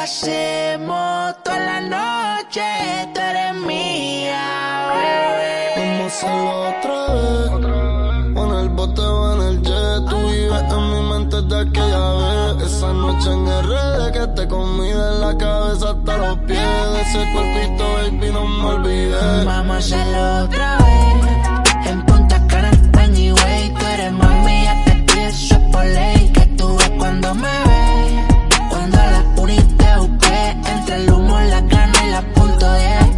hacemos toda la noche, tú eres mía, bebé. Vamos a hacerlo otra vez, o en el bote o en el jet. Tú vives en mi mente desde aquella vez. Esa noche en RD que te comí de la cabeza hasta los pies. De ese cuerpito, baby, no me olvidé. Vamos a hacerlo otra vez, en Punta Cana, anyway. Tú eres mami, ya te pido, eso es por ley. Que tú ves cuando me ves, cuando a las unis te busqué. Entre el humo, la cana y la .10.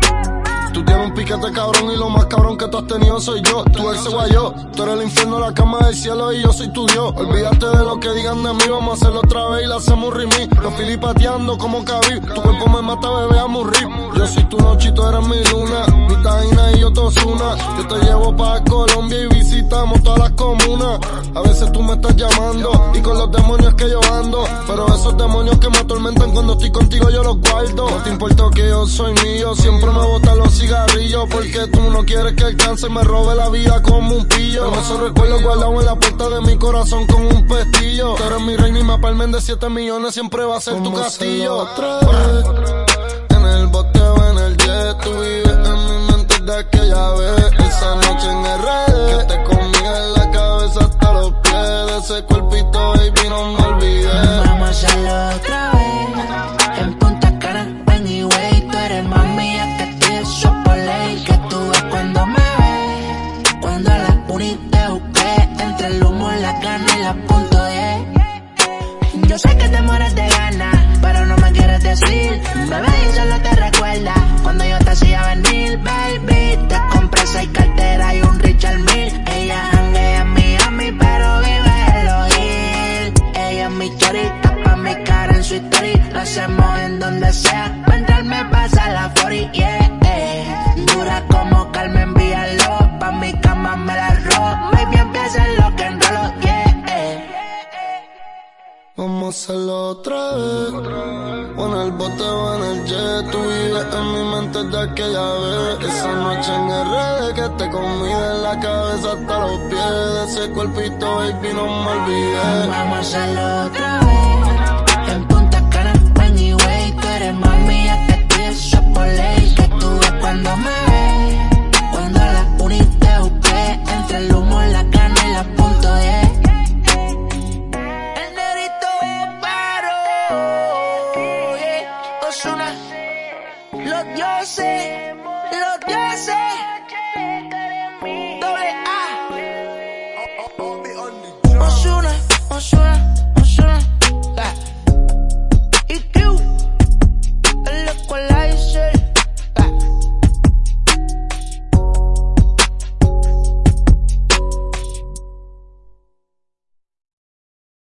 Tú tienes un piquete cabrón y lo más cabrón que tú has tenido soy yo. Tú eres guayo, tú eres el infierno, la cama del cielo y yo soy tu Dios. Olvídate de lo que digan de mí, vamos a hacerlo otra vez y la hacemos rimí. Los filipateando como cabí, tu cuerpo me mata, bebé, a morir. Yo soy tu noche y tú eres mi luna, mi taína y yo Tozuna. Yo te llevo pa' Colombia y visitamos todas las comunas. A veces tú me estás llamando y con los demonios que yo ando, pero esos demonios que me atormentan cuando estoy contigo yo los guardo. No te importa que yo soy mío, siempre me botan los cigarrillos, porque tú no quieres que el cáncer me robe la vida como un pillo. Pero esos recuerdos guardados en la puerta de mi corazón con un pestillo. Tú eres mi reina y me palmen de 7 millones, siempre va a ser tu castillo. Otra vez, en el bote o en el jet. Tú vives en mi mente de aquella vez. Esa noche en RD que te comí en la cabeza hasta los pies. De ese cuerpito, baby, no me olvidé. Vamos a hacerlo otra vez, en Punta Cana, anyway. Tú eres mami, ya te pido, eso es por ley. Que tú ves cuando me ves, cuando a las unis te busqué. Entre el humo, la cana y la .10. Yo sé que te mueres de ganas, pero no me quieres decir, bebé, y solo te recuerda cuando yo te hacía venir, baby. Te compré 6 carteras y un Richard Mille. Ella janguea en Miami, pero vive en Los Hills. Ella es mi chorita, pa' mi cara en su story. Lo hacemos en donde sea, pa' entrar me pasa la 40, yeah. Dura como Carmen Villalobos, pa' mi cama me la robo. Baby, empieza lo que enrolo, yeah. Vamos a hacerlo otra vez, o en el bote o en el jet. Tú vives en mi mente de aquella vez. Esa noche en RD que te comí de la cabeza hasta los pies. De ese cuerpito, baby, no me olvidé. Vamos a hacerlo otra vez, en Punta Cana, anyway. Tú eres mami, ya te pido, eso es por ley. Que tú ves cuando me